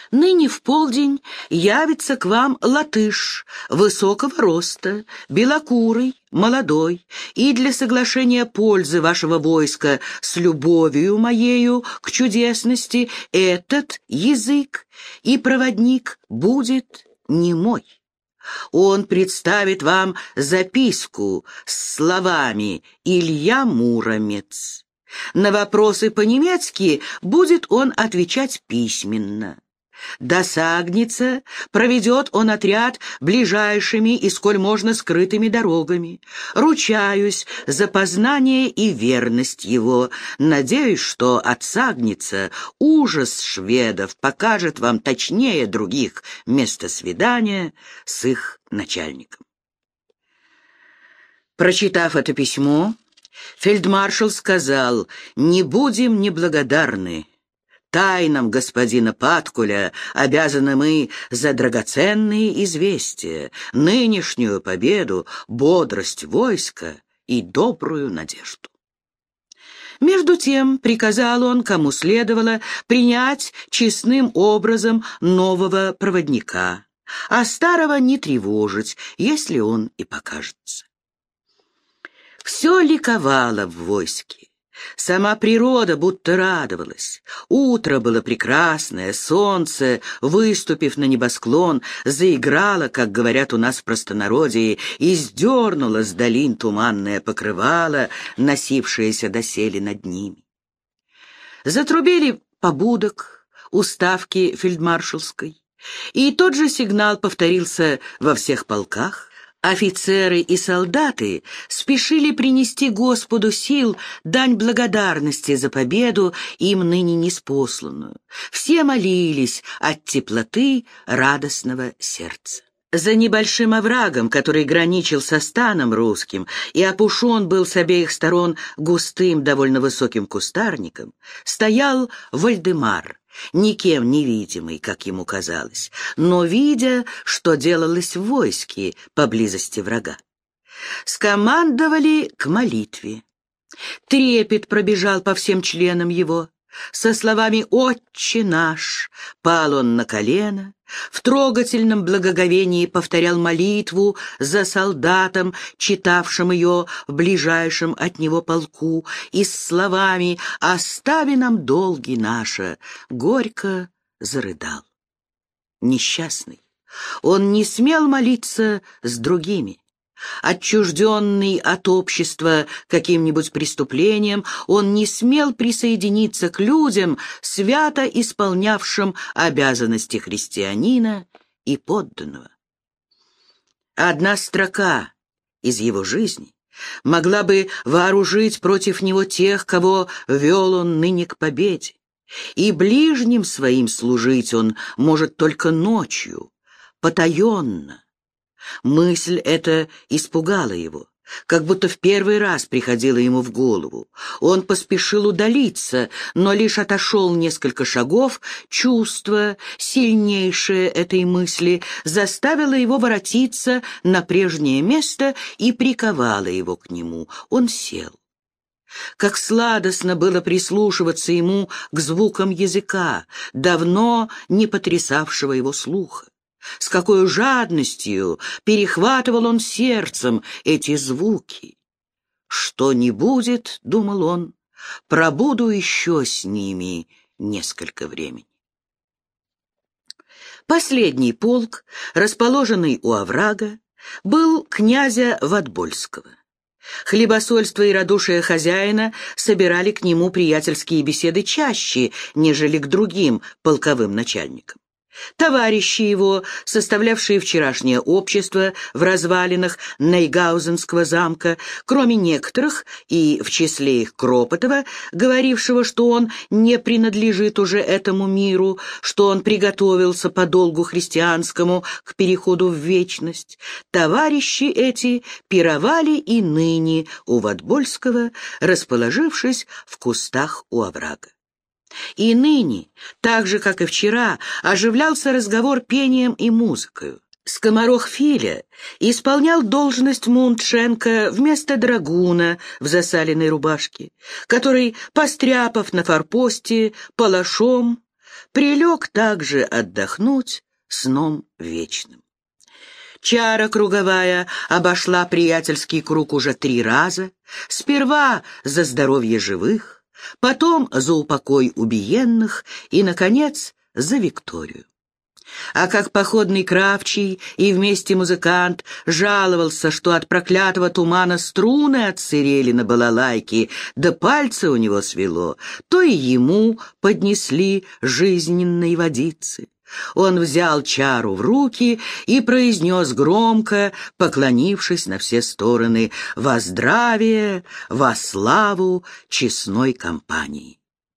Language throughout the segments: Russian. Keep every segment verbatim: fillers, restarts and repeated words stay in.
Ныне в полдень явится к вам латыш высокого роста, белокурый, молодой, и для соглашения пользы вашего войска с любовью моею к чудесности этот язык и проводник будет немой. Он представит вам записку с словами «Илья Муромец». На вопросы по-немецки будет он отвечать письменно. До Сагница проведет он отряд ближайшими и сколь можно скрытыми дорогами. Ручаюсь за познание и верность его. Надеюсь, что от Сагница ужас шведов покажет вам точнее других место свидания с их начальником. Прочитав это письмо, фельдмаршал сказал: «Не будем неблагодарны. Тайнам господина Паткуля обязаны мы за драгоценные известия, нынешнюю победу, бодрость войска и добрую надежду». Между тем приказал он, кому следовало, принять честным образом нового проводника, а старого не тревожить, если он и покажется. Все ликовало в войске. Сама природа будто радовалась. Утро было прекрасное, солнце, выступив на небосклон, заиграло, как говорят у нас в простонародье, и сдернуло с долин туманное покрывало, носившееся доселе над ними. Затрубили побудок у ставки фельдмаршалской, и тот же сигнал повторился во всех полках. Офицеры и солдаты спешили принести Господу сил дань благодарности за победу, им ныне ниспосланную. Все молились от теплоты радостного сердца. За небольшим оврагом, который граничил со станом русским и опушен был с обеих сторон густым, довольно высоким кустарником, стоял Вальдемар, никем не видимый, как ему казалось, но видя, что делалось в войске поблизости врага. Скомандовали к молитве. Трепет пробежал по всем членам его. Со словами «Отче наш» пал он на колено, в трогательном благоговении повторял молитву за солдатом, читавшим ее в ближайшем от него полку, и с словами «Остави нам долги наши» горько зарыдал. Несчастный, он не смел молиться с другими. Отчужденный от общества каким-нибудь преступлением, он не смел присоединиться к людям, свято исполнявшим обязанности христианина и подданного. Одна строка из его жизни могла бы вооружить против него тех, кого вел он ныне к победе, и ближним своим служить он может только ночью, потаенно. Мысль эта испугала его, как будто в первый раз приходила ему в голову. Он поспешил удалиться, но лишь отошел несколько шагов. Чувство, сильнейшее этой мысли, заставило его воротиться на прежнее место и приковало его к нему. Он сел. Как сладостно было прислушиваться ему к звукам языка, давно не потрясавшего его слуха. С какой жадностью перехватывал он сердцем эти звуки. «Что не будет, — думал он, — пробуду еще с ними несколько времени». Последний полк, расположенный у оврага, был князя Ватбольского. Хлебосольство и радушие хозяина собирали к нему приятельские беседы чаще, нежели к другим полковым начальникам. Товарищи его, составлявшие вчерашнее общество в развалинах Нейгаузенского замка, кроме некоторых, и в числе их Кропотова, говорившего, что он не принадлежит уже этому миру, что он приготовился по долгу христианскому к переходу в вечность, товарищи эти пировали и ныне у Ватбольского, расположившись в кустах у оврага. И ныне, так же, как и вчера, оживлялся разговор пением и музыкою. Скоморох Филя исполнял должность Мундшенка вместо драгуна в засаленной рубашке, который, постряпав на форпосте палашом, прилег также отдохнуть сном вечным. Чара круговая обошла приятельский круг уже три раза, сперва за здоровье живых, потом за упокой убиенных и, наконец, за Викторию. А как походный кравчий и вместе музыкант жаловался, что от проклятого тумана струны отсырели на балалайке, да пальцы у него свело, то и ему поднесли жизненной водицы. Он взял чару в руки и произнес громко, поклонившись на все стороны: «Во здравие, во славу честной компании».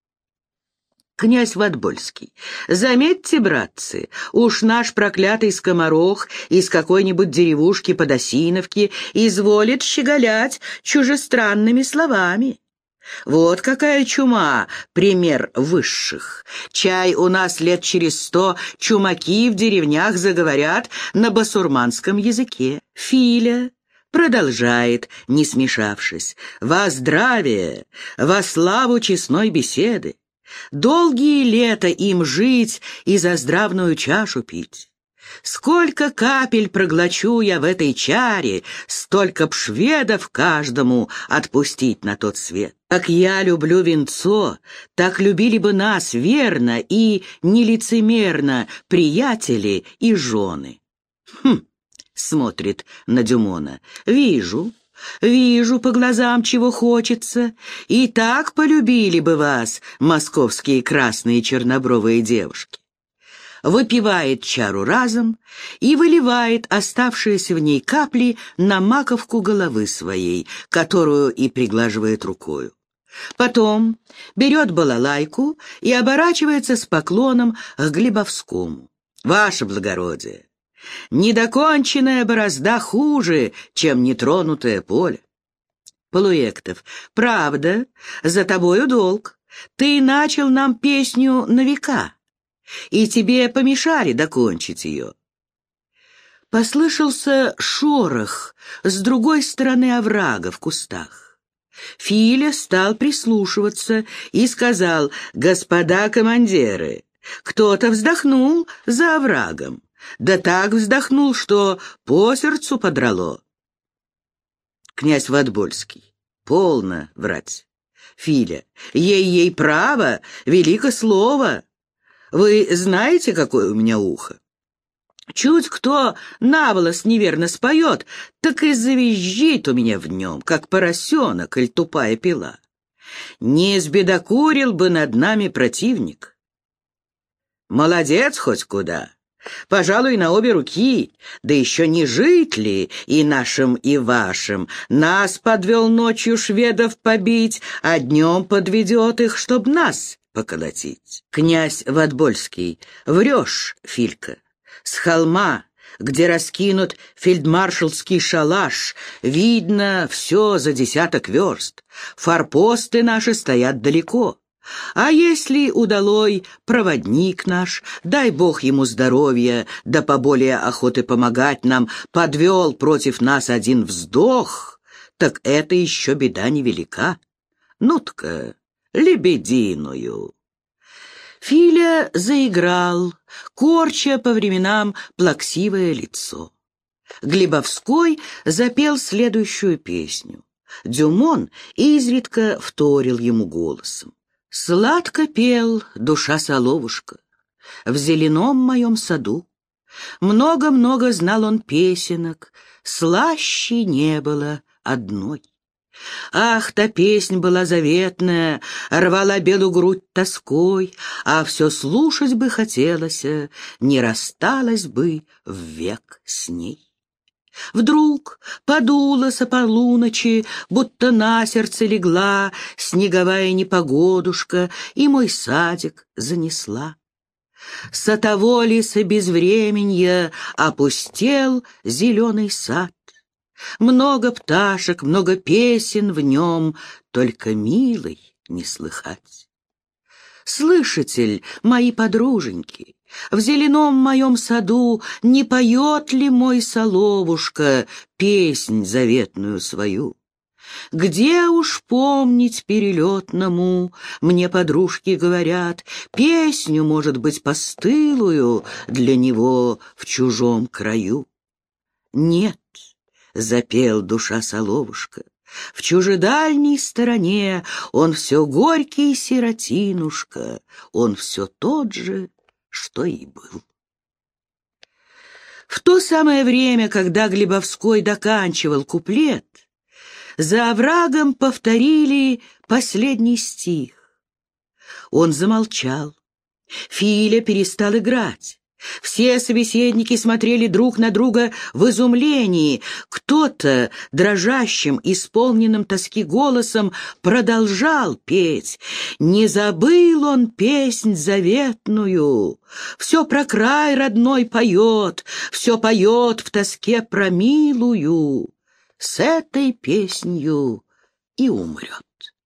Князь Ватбольский: «Заметьте, братцы, уж наш проклятый скоморох из какой-нибудь деревушки Подосиновки изволит щеголять чужестранными словами. Вот какая чума, пример высших. Чай у нас лет через сто чумаки в деревнях заговорят на басурманском языке». Филя продолжает, не смешавшись: «Во здравие, во славу честной беседы. Долгие лета им жить и за здравную чашу пить. Сколько капель проглочу я в этой чаре, столько б шведов каждому отпустить на тот свет. Как я люблю винцо, так любили бы нас верно и нелицемерно приятели и жены». Хм, смотрит на Дюмона. «Вижу, вижу по глазам, чего хочется. И так полюбили бы вас московские красные чернобровые девушки». Выпивает чару разом и выливает оставшиеся в ней капли на маковку головы своей, которую и приглаживает рукою. Потом берет балалайку и оборачивается с поклоном к Глебовскому: «Ваше благородие, недоконченная борозда хуже, чем нетронутое поле». Полуэктов: «Правда, за тобою долг. Ты начал нам песню на века, и тебе помешали докончить ее». Послышался шорох с другой стороны оврага в кустах. Филя стал прислушиваться и сказал: «Господа командиры, кто-то вздохнул за оврагом, да так вздохнул, что по сердцу подрало». Князь Ватбольский: «Полно врать. Филя: ей-ей право, велико слово. Вы знаете, какое у меня ухо? Чуть кто наволос неверно споет, так и завизжит у меня в нем, как поросенок или тупая пила. Не сбедокурил бы над нами противник. Молодец хоть куда. Пожалуй, на обе руки, да еще не жить ли и нашим, и вашим. Нас подвел ночью шведов побить, а днем подведет их, чтоб нас поколотить». Князь Ватбольский: «Врешь, Филька. С холма, где раскинут фельдмаршалский шалаш, видно все за десяток верст. Форпосты наши стоят далеко. А если удалой проводник наш, дай бог ему здоровья, да поболее охоты помогать нам, подвел против нас один вздох, так это еще беда невелика. Ну-тка, лебединую». Филя заиграл, корча по временам плаксивое лицо. Глебовской запел следующую песню. Дюмон изредка вторил ему голосом. «Сладко пел душа соловушка в зеленом моем саду. Много-много знал он песенок, слаще не было одной. Ах, та песнь была заветная, рвала белую грудь тоской, а все слушать бы хотелось, не рассталась бы ввек с ней. Вдруг подуло со полуночи, будто на сердце легла снеговая непогодушка, и мой садик занесла. Со того ли со безвременья опустел зеленый сад. Много пташек, много песен в нем, только милой не слыхать. Слышатель, мои подруженьки, в зеленом моем саду не поет ли мой соловушка песнь заветную свою? Где уж помнить перелетному, мне подружки говорят, песню, может быть, постылую для него в чужом краю. Нет, запел душа соловушка, в чужедальней стороне он все горький сиротинушка, он все тот же, что и был. В то самое время, когда Глебовской доканчивал куплет, за оврагом повторили последний стих. Он замолчал. Филя перестал играть. Все собеседники смотрели друг на друга в изумлении. Кто-то дрожащим, исполненным тоски голосом продолжал петь. Не забыл он песнь заветную. Все про край родной поет, все поет в тоске про милую. С этой песнью и умрет.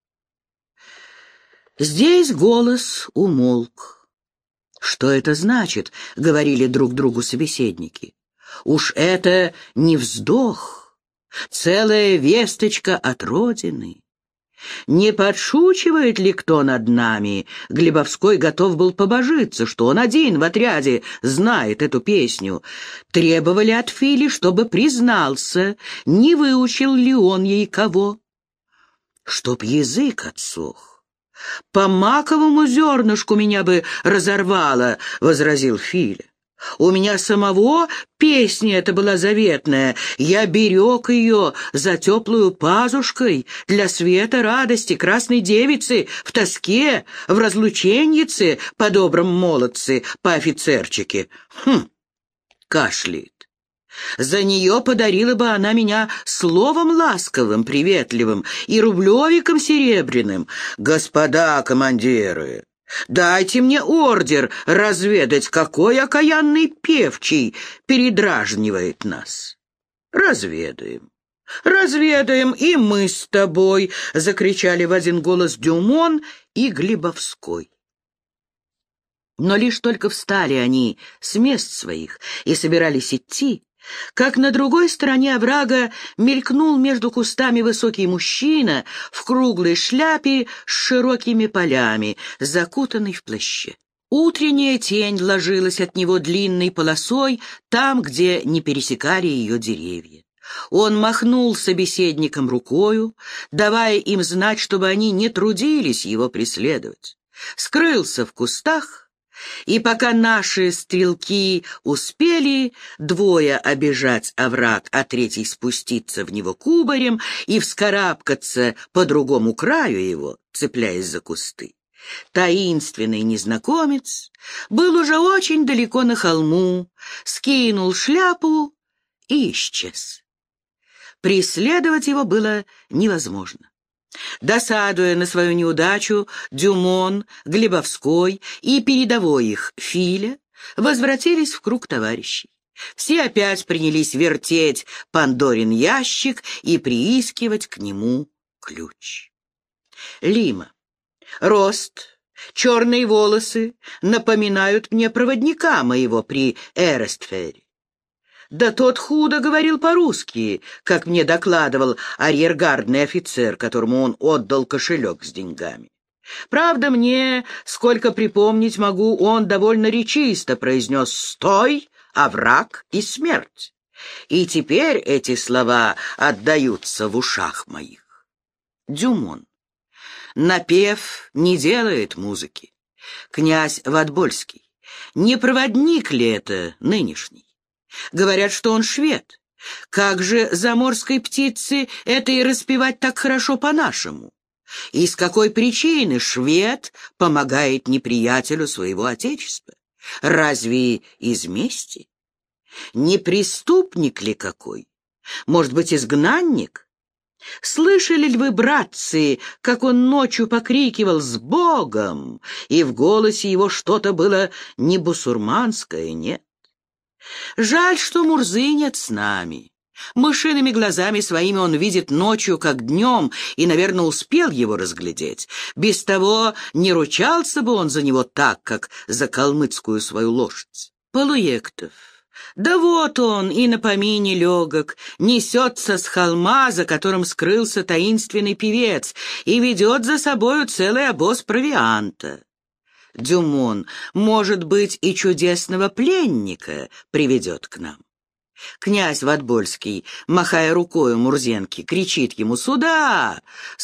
Здесь голос умолк. «Что это значит?» — говорили друг другу собеседники. «Уж это не вздох, целая весточка от Родины. Не подшучивает ли кто над нами?» Глебовской готов был побожиться, что он один в отряде знает эту песню. Требовали от Фили, чтобы признался, не выучил ли он ей кого. «Чтоб язык отсох. По маковому зернышку меня бы разорвало», — возразил Филя. «У меня самого песня эта была заветная. Я берег ее за теплую пазушкой для света радости красной девицы в тоске, в разлученьице, по добром молодцы, по офицерчике». Хм, кашляет. «За нее подарила бы она меня словом ласковым, приветливым и рублевиком серебряным. Господа командиры, дайте мне ордер разведать, какой окаянный певчий передражнивает нас». «Разведаем, разведаем, и мы с тобой», — закричали в один голос Дюмон и Глебовской. Но лишь только встали они с мест своих и собирались идти, как на другой стороне оврага мелькнул между кустами высокий мужчина в круглой шляпе с широкими полями, закутанный в плаще. Утренняя тень ложилась от него длинной полосой там, где не пересекали ее деревья. Он махнул собеседникам рукою, давая им знать, чтобы они не трудились его преследовать. Скрылся в кустах, и пока наши стрелки успели, двое обежать овраг, а третий спуститься в него кубарем и вскарабкаться по другому краю его, цепляясь за кусты, таинственный незнакомец был уже очень далеко на холму, скинул шляпу и исчез. Преследовать его было невозможно. Досадуя на свою неудачу, Дюмон, Глебовской и передовой их Филя возвратились в круг товарищей. Все опять принялись вертеть Пандорин ящик и приискивать к нему ключ. Лима. Рост, черные волосы напоминают мне проводника моего при Эрестфере. Да тот худо говорил по-русски, как мне докладывал арьергардный офицер, которому он отдал кошелек с деньгами. Правда, мне, сколько припомнить могу, он довольно речисто произнес «стой, овраг и смерть». И теперь эти слова отдаются в ушах моих. Дюмон. Напев не делает музыки. Князь Ватбольский. Не проводник ли это нынешний? Говорят, что он швед. Как же заморской птице это и распевать так хорошо по-нашему? И с какой причины швед помогает неприятелю своего отечества? Разве из мести? Не преступник ли какой? Может быть, изгнанник? Слышали ли вы, братцы, как он ночью покрикивал «С Богом!» и в голосе его что-то было не бусурманское, нет? Жаль, что Мурзы нет с нами. Мышиными глазами своими он видит ночью, как днем, и, наверное, успел его разглядеть. Без того не ручался бы он за него так, как за калмыцкую свою лошадь. Полуектов, Да вот он и на помине легок, несется с холма, за которым скрылся таинственный певец, и ведет за собою целый обоз провианта. Дюмон, может быть, и чудесного пленника приведет к нам. Князь Ватбольский, махая рукою Мурзенке, кричит ему: «Сюда!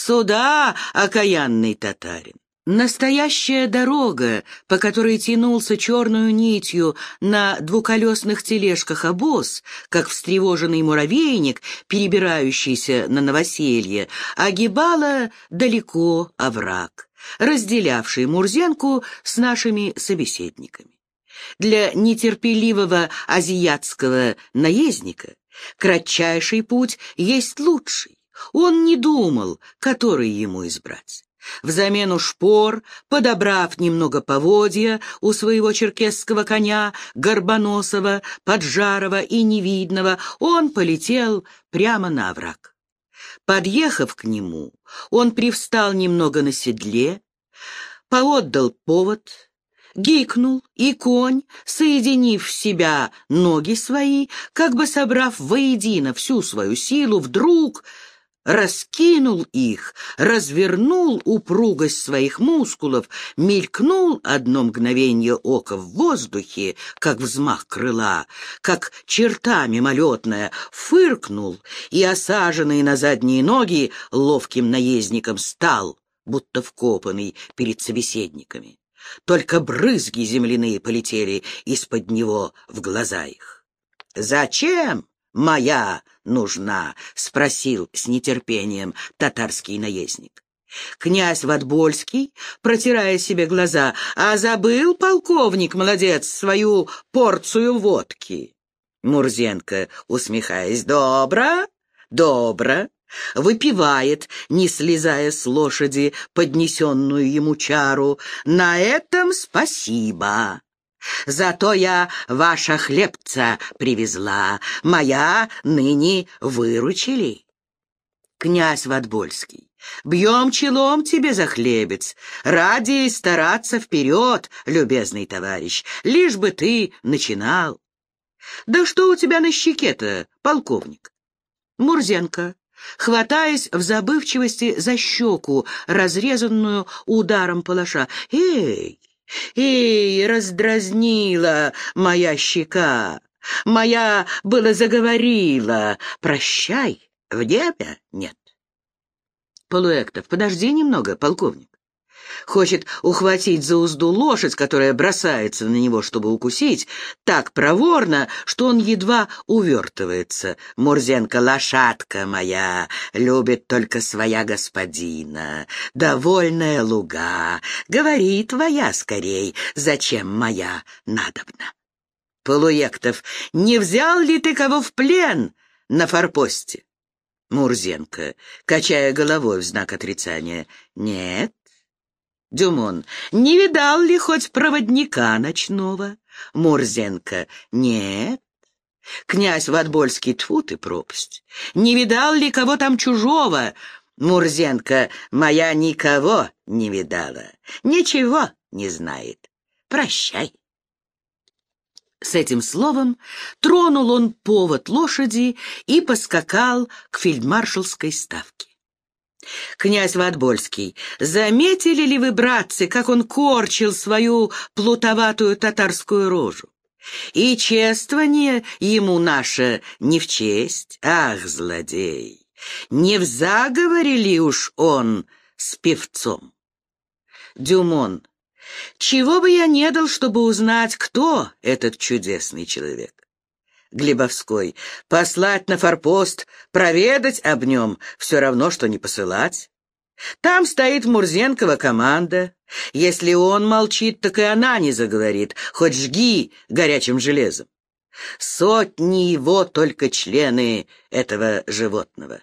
Сюда, окаянный татарин!» Настоящая дорога, по которой тянулся черную нитью на двуколесных тележках обоз, как встревоженный муравейник, перебирающийся на новоселье, огибала далеко овраг, разделявший Мурзенку с нашими собеседниками. Для нетерпеливого азиатского наездника кратчайший путь есть лучший. Он не думал, который ему избрать. Взамену шпор, подобрав немного поводья у своего черкесского коня, горбоносого, поджарого и невидного, он полетел прямо на овраг. Подъехав к нему, он привстал немного на седле, поотдал повод, гикнул, и конь, соединив в себя ноги свои, как бы собрав воедино всю свою силу, вдруг раскинул их, развернул упругость своих мускулов, мелькнул одно мгновенье ока в воздухе, как взмах крыла, как черта мимолетная, фыркнул и, осаженный на задние ноги, ловким наездником стал, будто вкопанный перед собеседниками. Только брызги земляные полетели из-под него в глаза их. «Зачем моя нужна?» — спросил с нетерпением татарский наездник. Князь Ватбольский, протирая себе глаза: «А забыл, полковник, молодец, свою порцию водки?» Мурзенко, усмехаясь: «Добро, добро». Выпивает, не слезая с лошади поднесенную ему чару: «На этом спасибо. Зато я ваша хлебца привезла, моя ныне выручили». Князь Ватбольский, бьем челом тебе за хлебец, ради стараться вперед, любезный товарищ, лишь бы ты начинал. Да что у тебя на щеке-то, полковник? Мурзенко, хватаясь в забывчивости за щеку, разрезанную ударом палаша: «Эй, эй, раздразнила моя щека, моя было заговорила, прощай, в небе нет». Полуэктов, подожди немного, полковник. Хочет ухватить за узду лошадь, которая бросается на него, чтобы укусить, так проворно, что он едва увертывается. Мурзенко: «Лошадка моя любит только своя господина, довольная луга. Говори твоя скорей, зачем моя надобна». Полуэктов: «Не взял ли ты кого в плен на форпосте?» Мурзенко, качая головой в знак отрицания: «Нет». Дюмон: «Не видал ли хоть проводника ночного?» Мурзенко: «Нет». Князь Ватбольский: «Тьфу ты, пропасть! Не видал ли кого там чужого?» Мурзенко: «Моя никого не видала, ничего не знает. Прощай». С этим словом тронул он повод лошади и поскакал к фельдмаршалской ставке. Князь Ватбольский, заметили ли вы, братцы, как он корчил свою плутоватую татарскую рожу? И чествование ему наше не в честь. Ах, злодей! Не в заговоре ли уж он с певцом? Дюмон: «Чего бы я не дал, чтобы узнать, кто этот чудесный человек?» Глебовской: «Послать на форпост, проведать об нем, все равно, что не посылать. Там стоит Мурзенкова команда. Если он молчит, так и она не заговорит, хоть жги горячим железом. Сотни его только члены этого животного».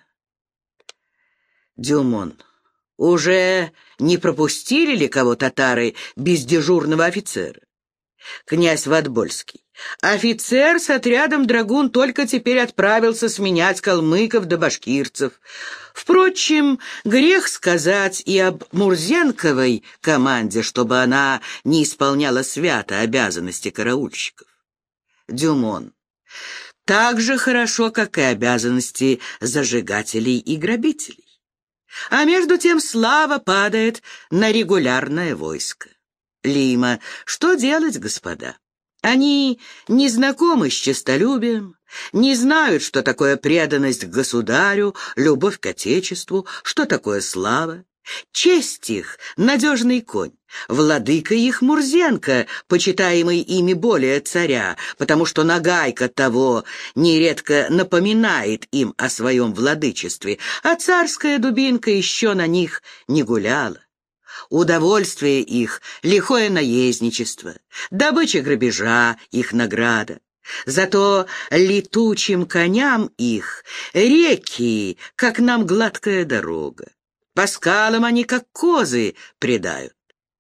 Дюмон: «Уже не пропустили ли кого татары без дежурного офицера?» Князь Ватбольский: «Офицер с отрядом драгун только теперь отправился сменять калмыков да башкирцев. Впрочем, грех сказать и об Мурзенковой команде, чтобы она не исполняла свято обязанности караульщиков». Дюмон: Так же хорошо, как и обязанности зажигателей и грабителей. А между тем слава падает на регулярное войско. Лима, что делать, господа? Они не знакомы с честолюбием, не знают, что такое преданность к государю, любовь к отечеству, что такое слава. Честь их — надежный конь, владыка их Мурзенко, почитаемый ими более царя, потому что нагайка того нередко напоминает им о своем владычестве, а царская дубинка еще на них не гуляла. Удовольствие их — лихое наездничество, добыча грабежа — их награда. Зато летучим коням их реки, как нам гладкая дорога. По скалам они, как козы, предают.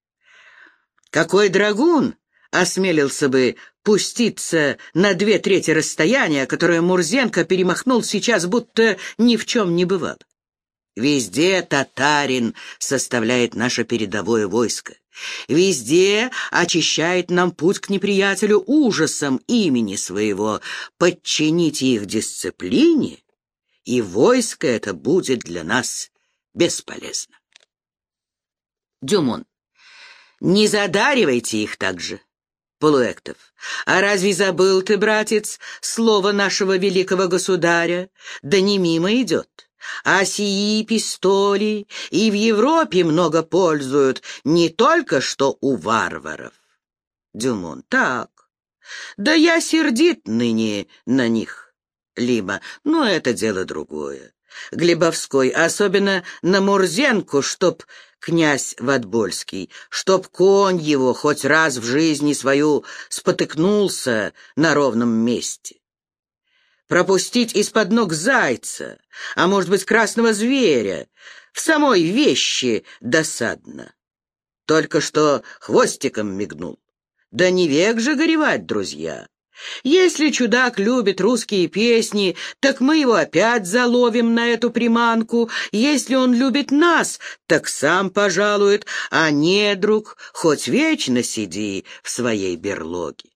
Какой драгун осмелился бы пуститься на две трети расстояния, которое Мурзенко перемахнул сейчас, будто ни в чем не бывало? Везде татарин составляет наше передовое войско. Везде очищает нам путь к неприятелю ужасом имени своего. Подчините их дисциплине, и войско это будет для нас бесполезно. Дюмон. Не задаривайте их так же. Полуэктов. А разве забыл ты, братец, слово нашего великого государя? Да не мимо идет. А сии пистоли и в Европе много пользуют, не только что у варваров. Дюмон. Так. Да я сердит ныне на них. Лима. Но это дело другое. Глебовской, особенно на Мурзенку, чтоб князь Ватбольский, чтоб конь его хоть раз в жизни свою спотыкнулся на ровном месте. Пропустить из-под ног зайца, а может быть красного зверя, в самой вещи досадно. Только что хвостиком мигнул. Да не век же горевать, друзья. Если чудак любит русские песни, так мы его опять заловим на эту приманку. Если он любит нас, так сам пожалует, а не, друг, хоть вечно сиди в своей берлоге.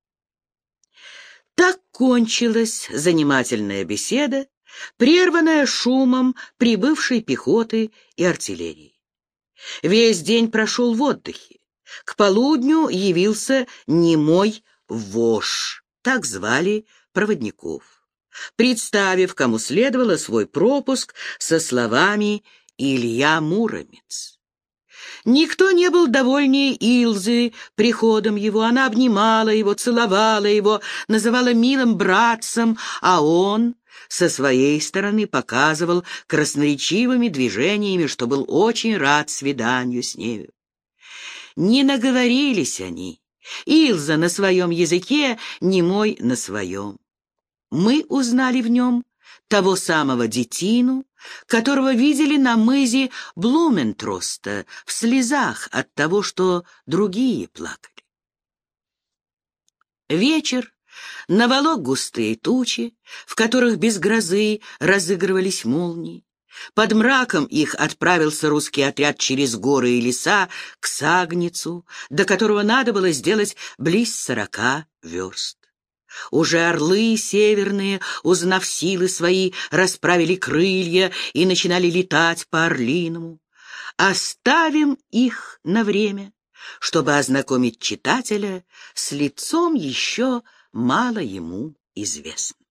Так кончилась занимательная беседа, прерванная шумом прибывшей пехоты и артиллерии. Весь день прошел в отдыхе. К полудню явился немой вож, так звали проводников, представив, кому следовало, свой пропуск со словами «Илья Муромец». Никто не был довольнее Илзы приходом его. Она обнимала его, целовала его, называла милым братцем, а он со своей стороны показывал красноречивыми движениями, что был очень рад свиданию с нею. Не наговорились они. Илза на своем языке, немой на своем. Мы узнали в нем того самого детину, которого видели на мызе Блументроста в слезах от того, что другие плакали. Вечер наволок густые тучи, в которых без грозы разыгрывались молнии. Под мраком их отправился русский отряд через горы и леса к Сагницу, до которого надо было сделать близ сорока верст. Уже орлы северные, узнав силы свои, расправили крылья и начинали летать по-орлиному. Оставим их на время, чтобы ознакомить читателя с лицом еще мало ему известным.